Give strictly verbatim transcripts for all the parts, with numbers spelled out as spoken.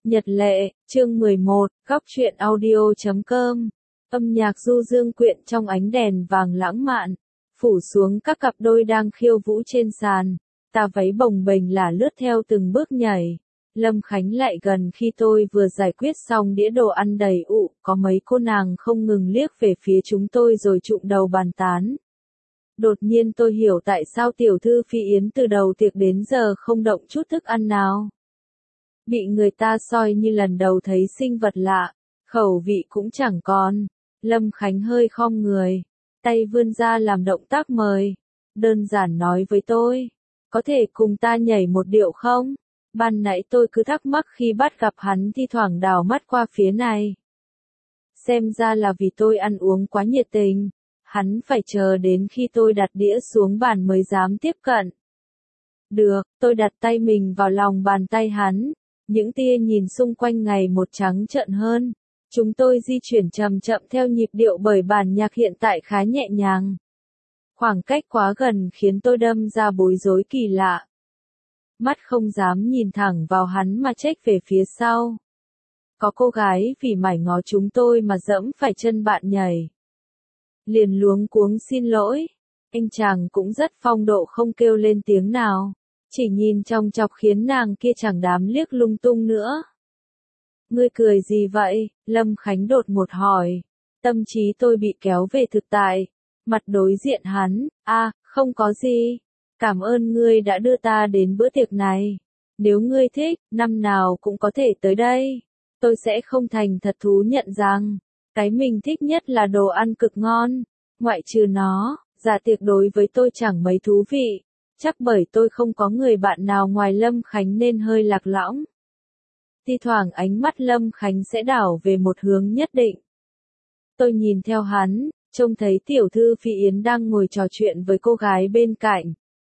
Nhật lệ, chương mười một, góc truyện audio chấm com. Âm nhạc du dương quyện trong ánh đèn vàng lãng mạn, phủ xuống các cặp đôi đang khiêu vũ trên sàn. Tà váy bồng bềnh là lướt theo từng bước nhảy. Lâm Khánh lại gần khi tôi vừa giải quyết xong đĩa đồ ăn đầy ụ, có mấy cô nàng không ngừng liếc về phía chúng tôi rồi trụm đầu bàn tán. Đột nhiên tôi hiểu tại sao tiểu thư Phi Yến từ đầu tiệc đến giờ không động chút thức ăn nào. Bị người ta soi như lần đầu thấy sinh vật lạ, khẩu vị cũng chẳng còn. Lâm Khánh hơi khom người, tay vươn ra làm động tác mời. Đơn giản nói với tôi, có thể cùng ta nhảy một điệu không? Ban nãy tôi cứ thắc mắc khi bắt gặp hắn thi thoảng đảo mắt qua phía này. Xem ra là vì tôi ăn uống quá nhiệt tình, hắn phải chờ đến khi tôi đặt đĩa xuống bàn mới dám tiếp cận. Được, tôi đặt tay mình vào lòng bàn tay hắn. Những tia nhìn xung quanh ngày một trắng trợn hơn. Chúng tôi di chuyển chậm chậm theo nhịp điệu bởi bản nhạc hiện tại khá nhẹ nhàng. Khoảng cách quá gần khiến tôi đâm ra bối rối kỳ lạ. Mắt không dám nhìn thẳng vào hắn mà chếch về phía sau. Có cô gái vì mải ngó chúng tôi mà dẫm phải chân bạn nhảy. Liền luống cuống xin lỗi. Anh chàng cũng rất phong độ không kêu lên tiếng nào. Chỉ nhìn trong chọc khiến nàng kia chẳng dám liếc lung tung nữa. Ngươi cười gì vậy? Lâm Khánh đột ngột hỏi. Tâm trí tôi bị kéo về thực tại. Mặt đối diện hắn, a, à, không có gì. Cảm ơn ngươi đã đưa ta đến bữa tiệc này. Nếu ngươi thích, năm nào cũng có thể tới đây. Tôi sẽ không thành thật thú nhận rằng, cái mình thích nhất là đồ ăn cực ngon. Ngoại trừ nó, dạ tiệc đối với tôi chẳng mấy thú vị. Chắc bởi tôi không có người bạn nào ngoài Lâm Khánh nên hơi lạc lõng. Thi thoảng ánh mắt Lâm Khánh sẽ đảo về một hướng nhất định. Tôi nhìn theo hắn, trông thấy tiểu thư Phi Yến đang ngồi trò chuyện với cô gái bên cạnh.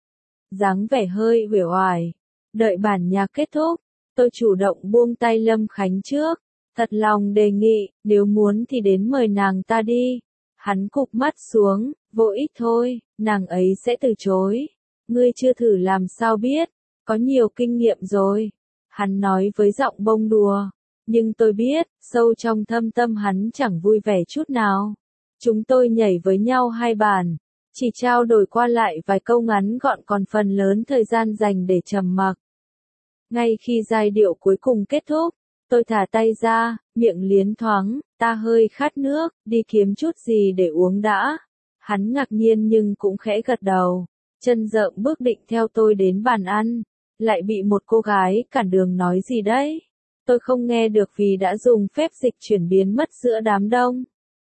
Dáng vẻ hơi uể oải. Đợi bản nhạc kết thúc, tôi chủ động buông tay Lâm Khánh trước. Thật lòng đề nghị, nếu muốn thì đến mời nàng ta đi. Hắn cụp mắt xuống, vô ích thôi, nàng ấy sẽ từ chối. Ngươi chưa thử làm sao biết, có nhiều kinh nghiệm rồi. Hắn nói với giọng bông đùa. Nhưng tôi biết, sâu trong thâm tâm hắn chẳng vui vẻ chút nào. Chúng tôi nhảy với nhau hai bàn. Chỉ trao đổi qua lại vài câu ngắn gọn còn phần lớn thời gian dành để trầm mặc. Ngay khi giai điệu cuối cùng kết thúc, tôi thả tay ra, miệng liến thoáng, ta hơi khát nước, đi kiếm chút gì để uống đã. Hắn ngạc nhiên nhưng cũng khẽ gật đầu. Chân rợm bước định theo tôi đến bàn ăn, lại bị một cô gái cản đường nói gì đấy. Tôi không nghe được vì đã dùng phép dịch chuyển biến mất giữa đám đông.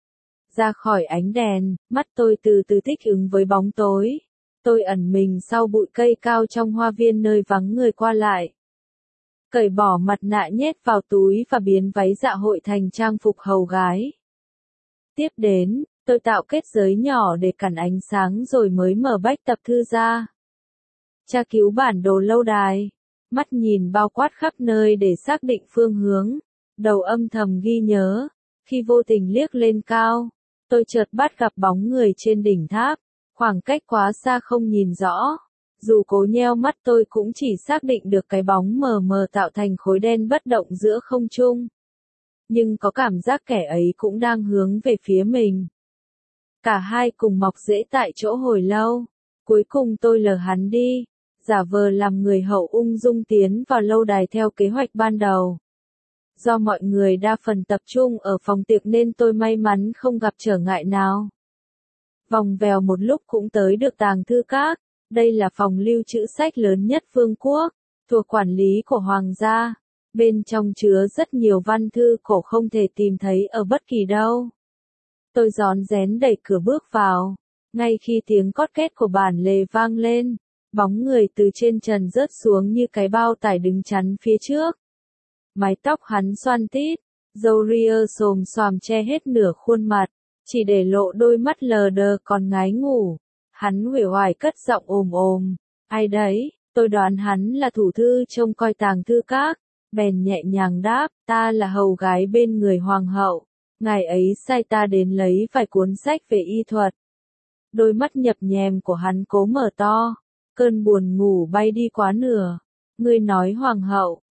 Ra khỏi ánh đèn, mắt tôi từ từ thích ứng với bóng tối. Tôi ẩn mình sau bụi cây cao trong hoa viên nơi vắng người qua lại. Cởi bỏ mặt nạ nhét vào túi và biến váy dạ hội thành trang phục hầu gái. Tiếp đến, tôi tạo kết giới nhỏ để cản ánh sáng rồi mới mở bách tập thư ra. Tra cứu bản đồ lâu đài. Mắt nhìn bao quát khắp nơi để xác định phương hướng. Đầu âm thầm ghi nhớ. Khi vô tình liếc lên cao, tôi chợt bắt gặp bóng người trên đỉnh tháp. Khoảng cách quá xa không nhìn rõ. Dù cố nheo mắt tôi cũng chỉ xác định được cái bóng mờ mờ tạo thành khối đen bất động giữa không trung. Nhưng có cảm giác kẻ ấy cũng đang hướng về phía mình. Cả hai cùng mọc rễ tại chỗ hồi lâu. Cuối cùng tôi lờ hắn đi, giả vờ làm người hậu ung dung tiến vào lâu đài theo kế hoạch ban đầu. Do mọi người đa phần tập trung ở phòng tiệc nên tôi may mắn không gặp trở ngại nào. Vòng vèo một lúc cũng tới được tàng thư các. Đây là phòng lưu trữ sách lớn nhất vương quốc, thuộc quản lý của hoàng gia. Bên trong chứa rất nhiều văn thư cổ không thể tìm thấy ở bất kỳ đâu. Tôi rón rén đẩy cửa bước vào. Ngay khi tiếng cót két của bản lề vang lên, bóng người từ trên trần rớt xuống như cái bao tải đứng chắn phía trước. Mái tóc hắn xoăn tít, râu ria xồm xoàm che hết nửa khuôn mặt, chỉ để lộ đôi mắt lờ đờ còn ngái ngủ. Hắn uể oải cất giọng ồm ồm. Ai đấy? Tôi đoán hắn là thủ thư trông coi tàng thư các. Bèn nhẹ nhàng đáp, ta là hầu gái bên người hoàng hậu. Ngài ấy sai ta đến lấy vài cuốn sách về y thuật. Đôi mắt nhập nhèm của hắn cố mở to. Cơn buồn ngủ bay đi quá nửa. Ngươi nói hoàng hậu,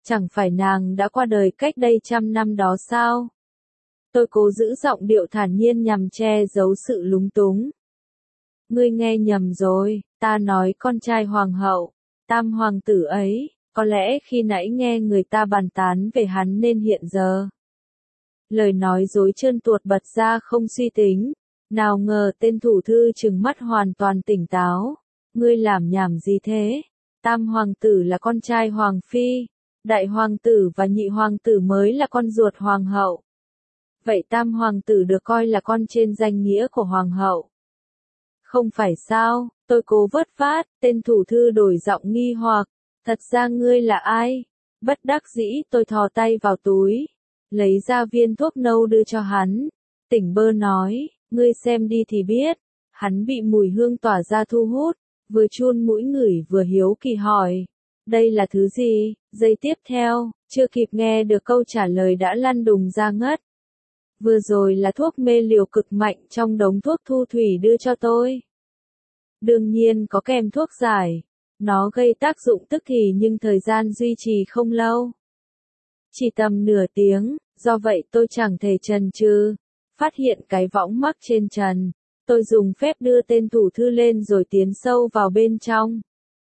Chẳng phải nàng đã qua đời cách đây trăm năm đó sao? Tôi cố giữ giọng điệu thản nhiên nhằm che giấu sự lúng túng. Ngươi nghe nhầm rồi, ta nói con trai hoàng hậu, tam hoàng tử ấy, có lẽ khi nãy nghe người ta bàn tán về hắn nên hiện giờ. Lời nói dối trơn tuột bật ra không suy tính, nào ngờ tên thủ thư trừng mắt hoàn toàn tỉnh táo. Ngươi làm nhảm gì thế? Tam hoàng tử là con trai hoàng phi, đại hoàng tử và nhị hoàng tử mới là con ruột hoàng hậu. Vậy tam hoàng tử được coi là con trên danh nghĩa của hoàng hậu. Không phải sao, tôi cố vớt vát, tên thủ thư đổi giọng nghi hoặc, thật ra ngươi là ai? Bất đắc dĩ tôi thò tay vào túi, lấy ra viên thuốc nâu đưa cho hắn. Tỉnh bơ nói, ngươi xem đi thì biết. Hắn bị mùi hương tỏa ra thu hút, vừa chun mũi ngửi vừa hiếu kỳ hỏi. Đây là thứ gì? Giây tiếp theo, chưa kịp nghe được câu trả lời đã lăn đùng ra ngất. Vừa rồi là thuốc mê liều cực mạnh trong đống thuốc thu thủy đưa cho tôi. Đương nhiên có kèm thuốc giải. Nó gây tác dụng tức thì nhưng thời gian duy trì không lâu. Chỉ tầm nửa tiếng, do vậy tôi chẳng thể chần chừ. Phát hiện cái võng mắc trên trần. Tôi dùng phép đưa tên thủ thư lên rồi tiến sâu vào bên trong.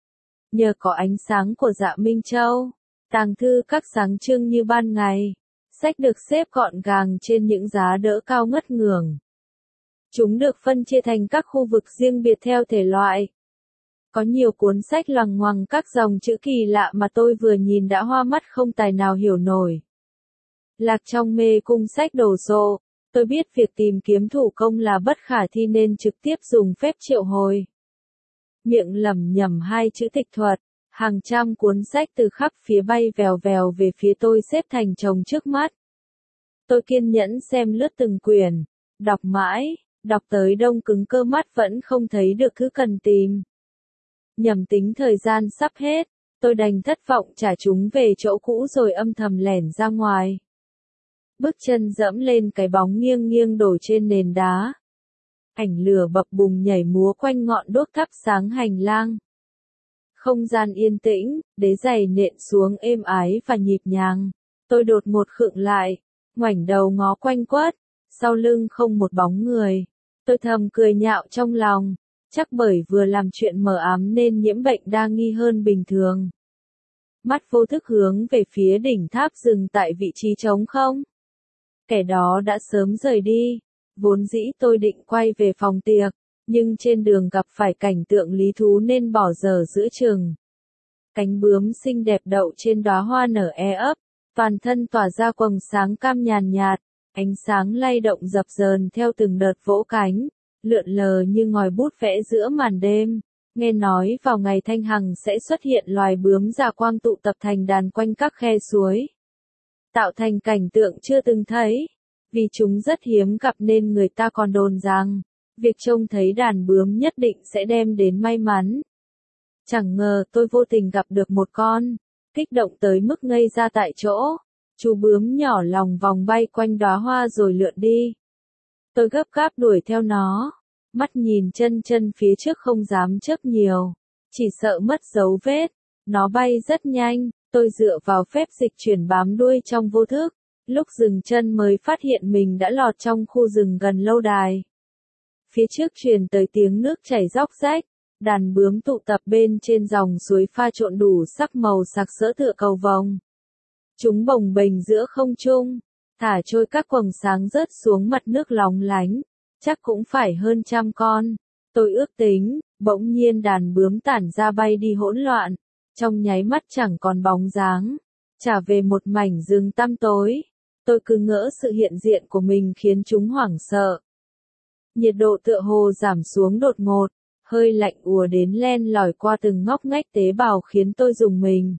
Nhờ có ánh sáng của Dạ Minh Châu, tàng thư các sáng trưng như ban ngày. Sách được xếp gọn gàng trên những giá đỡ cao ngất ngường. Chúng được phân chia thành các khu vực riêng biệt theo thể loại. Có nhiều cuốn sách loằng ngoằng các dòng chữ kỳ lạ mà tôi vừa nhìn đã hoa mắt không tài nào hiểu nổi. Lạc trong mê cung sách đồ sộ, tôi biết việc tìm kiếm thủ công là bất khả thi nên trực tiếp dùng phép triệu hồi. Miệng lẩm nhẩm hai chữ tịch thuật, hàng trăm cuốn sách từ khắp phía bay vèo vèo về phía tôi xếp thành chồng trước mắt. Tôi kiên nhẫn xem lướt từng quyển, đọc mãi, đọc tới đông cứng cơ mắt vẫn không thấy được thứ cần tìm. Nhầm tính thời gian sắp hết, tôi đành thất vọng trả chúng về chỗ cũ rồi âm thầm lẻn ra ngoài. Bước chân dẫm lên cái bóng nghiêng nghiêng đổ trên nền đá. Ảnh lửa bập bùng nhảy múa quanh ngọn đuốc thắp sáng hành lang. Không gian yên tĩnh, đế giày nện xuống êm ái và nhịp nhàng. Tôi đột ngột khựng lại, ngoảnh đầu ngó quanh quất, sau lưng không một bóng người. Tôi thầm cười nhạo trong lòng, chắc bởi vừa làm chuyện mờ ám nên nhiễm bệnh đa nghi hơn bình thường. Mắt vô thức hướng về phía đỉnh tháp dừng tại vị trí trống không. Kẻ đó đã sớm rời đi, vốn dĩ tôi định quay về phòng tiệc, nhưng trên đường gặp phải cảnh tượng lý thú nên bỏ dở giữa chừng. Cánh bướm xinh đẹp đậu trên đóa hoa nở e ấp, toàn thân tỏa ra quầng sáng cam nhàn nhạt, ánh sáng lay động dập dờn theo từng đợt vỗ cánh, lượn lờ như ngòi bút vẽ giữa màn đêm. Nghe nói vào ngày thanh hằng sẽ xuất hiện loài bướm già quang tụ tập thành đàn quanh các khe suối, tạo thành cảnh tượng chưa từng thấy. Vì chúng rất hiếm gặp nên người ta còn đồn rằng, việc trông thấy đàn bướm nhất định sẽ đem đến may mắn. Chẳng ngờ tôi vô tình gặp được một con, kích động tới mức ngây ra tại chỗ. Chú bướm nhỏ lòng vòng bay quanh đóa hoa rồi lượn đi. Tôi gấp gáp đuổi theo nó, mắt nhìn chân chân phía trước không dám chớp nhiều, chỉ sợ mất dấu vết. Nó bay rất nhanh, tôi dựa vào phép dịch chuyển bám đuôi trong vô thức. Lúc dừng chân mới phát hiện mình đã lọt trong khu rừng gần lâu đài. Phía trước truyền tới tiếng nước chảy róc rách, đàn bướm tụ tập bên trên dòng suối pha trộn đủ sắc màu sặc sỡ tựa cầu vồng. Chúng bồng bềnh giữa không trung, thả trôi các quầng sáng rớt xuống mặt nước lóng lánh, chắc cũng phải hơn trăm con. Tôi ước tính, bỗng nhiên đàn bướm tản ra bay đi hỗn loạn, trong nháy mắt chẳng còn bóng dáng, trả về một mảnh rừng tăm tối. Tôi cứ ngỡ sự hiện diện của mình khiến chúng hoảng sợ. Nhiệt độ tựa hồ giảm xuống đột ngột, hơi lạnh ùa đến len lỏi qua từng ngóc ngách tế bào khiến tôi rùng mình.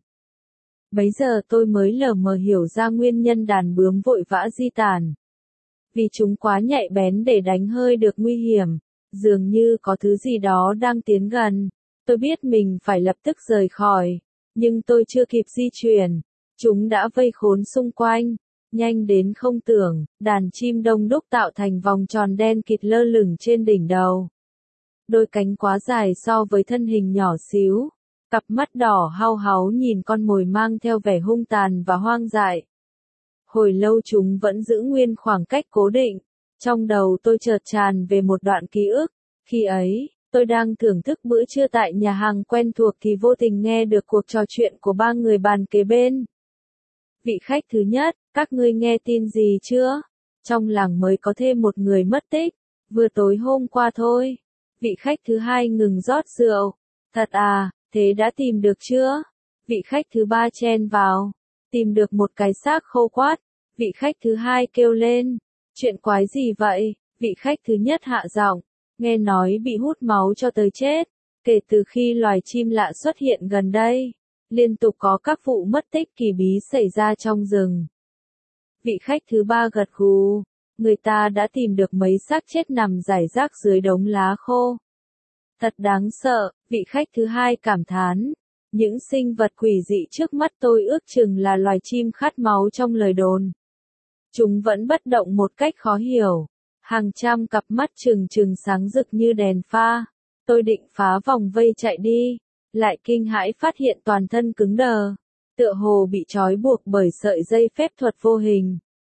Bấy giờ tôi mới lờ mờ hiểu ra nguyên nhân đàn bướm vội vã di tản. Vì chúng quá nhạy bén để đánh hơi được nguy hiểm, dường như có thứ gì đó đang tiến gần. Tôi biết mình phải lập tức rời khỏi, nhưng tôi chưa kịp di chuyển. Chúng đã vây khốn xung quanh. Nhanh đến không tưởng, đàn chim đông đúc tạo thành vòng tròn đen kịt lơ lửng trên đỉnh đầu. Đôi cánh quá dài so với thân hình nhỏ xíu, Cặp mắt đỏ hao háu nhìn con mồi mang theo vẻ hung tàn và hoang dại. Hồi lâu chúng vẫn giữ nguyên khoảng cách cố định. Trong đầu tôi chợt tràn về một đoạn ký ức. Khi ấy, tôi đang thưởng thức bữa trưa tại nhà hàng quen thuộc thì vô tình nghe được cuộc trò chuyện của ba người bàn kế bên. Vị khách thứ nhất, các ngươi nghe tin gì chưa? Trong làng mới có thêm một người mất tích, vừa tối hôm qua thôi. Vị khách thứ hai ngừng rót rượu. Thật à, thế đã tìm được chưa? Vị khách thứ ba chen vào. Tìm được một cái xác khô quát. Vị khách thứ hai kêu lên. Chuyện quái gì vậy? Vị khách thứ nhất hạ giọng. Nghe nói bị hút máu cho tới chết. Kể từ khi loài chim lạ xuất hiện gần đây, liên tục có các vụ mất tích kỳ bí xảy ra trong rừng. Vị khách thứ ba gật gù. Người ta đã tìm được mấy xác chết nằm rải rác dưới đống lá khô. Thật đáng sợ, vị khách thứ hai cảm thán. Những sinh vật quỷ dị trước mắt tôi ước chừng là loài chim khát máu trong lời đồn. Chúng vẫn bất động một cách khó hiểu. Hàng trăm cặp mắt trừng trừng sáng rực như đèn pha. Tôi định phá vòng vây chạy đi, lại kinh hãi phát hiện toàn thân cứng đờ, tựa hồ bị trói buộc bởi sợi dây phép thuật vô hình.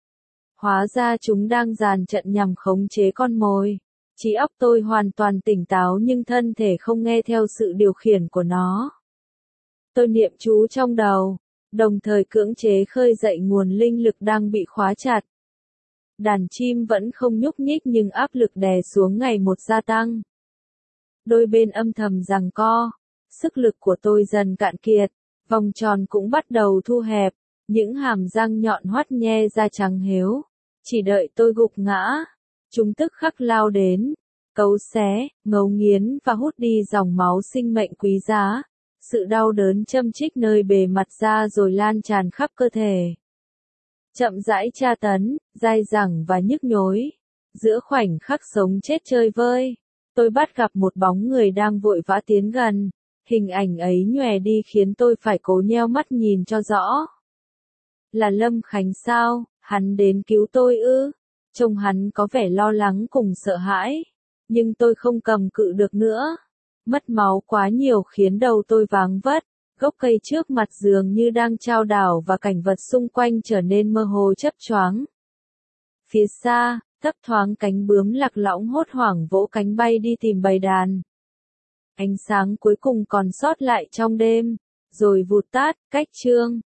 Hóa ra chúng đang dàn trận nhằm khống chế con mồi. Trí óc tôi hoàn toàn tỉnh táo nhưng thân thể không nghe theo sự điều khiển của nó. Tôi niệm chú trong đầu, đồng thời cưỡng chế khơi dậy nguồn linh lực đang bị khóa chặt. Đàn chim vẫn không nhúc nhích nhưng áp lực đè xuống ngày một gia tăng. Đôi bên âm thầm giằng co, sức lực của tôi dần cạn kiệt, vòng tròn cũng bắt đầu thu hẹp, những hàm răng nhọn hoắt nhe ra trắng héo, chỉ đợi tôi gục ngã. Chúng tức khắc lao đến, cấu xé, ngấu nghiến và hút đi dòng máu sinh mệnh quý giá. Sự đau đớn châm chích nơi bề mặt da rồi lan tràn khắp cơ thể. Chậm rãi tra tấn, dai dẳng và nhức nhối. Giữa khoảnh khắc sống chết chơi vơi, tôi bắt gặp một bóng người đang vội vã tiến gần. Hình ảnh ấy nhòe đi khiến tôi phải cố nheo mắt nhìn cho rõ. Là Lâm Khánh sao? Hắn đến cứu tôi ư? Trông hắn có vẻ lo lắng cùng sợ hãi. Nhưng tôi không cầm cự được nữa. Mất máu quá nhiều khiến đầu tôi váng vất. Gốc cây trước mặt dường như đang chao đảo và cảnh vật xung quanh trở nên mơ hồ chớp choáng. Phía xa, thấp thoáng cánh bướm lạc lõng hốt hoảng vỗ cánh bay đi tìm bầy đàn. Ánh sáng cuối cùng còn sót lại trong đêm, rồi vụt tắt, cách chương.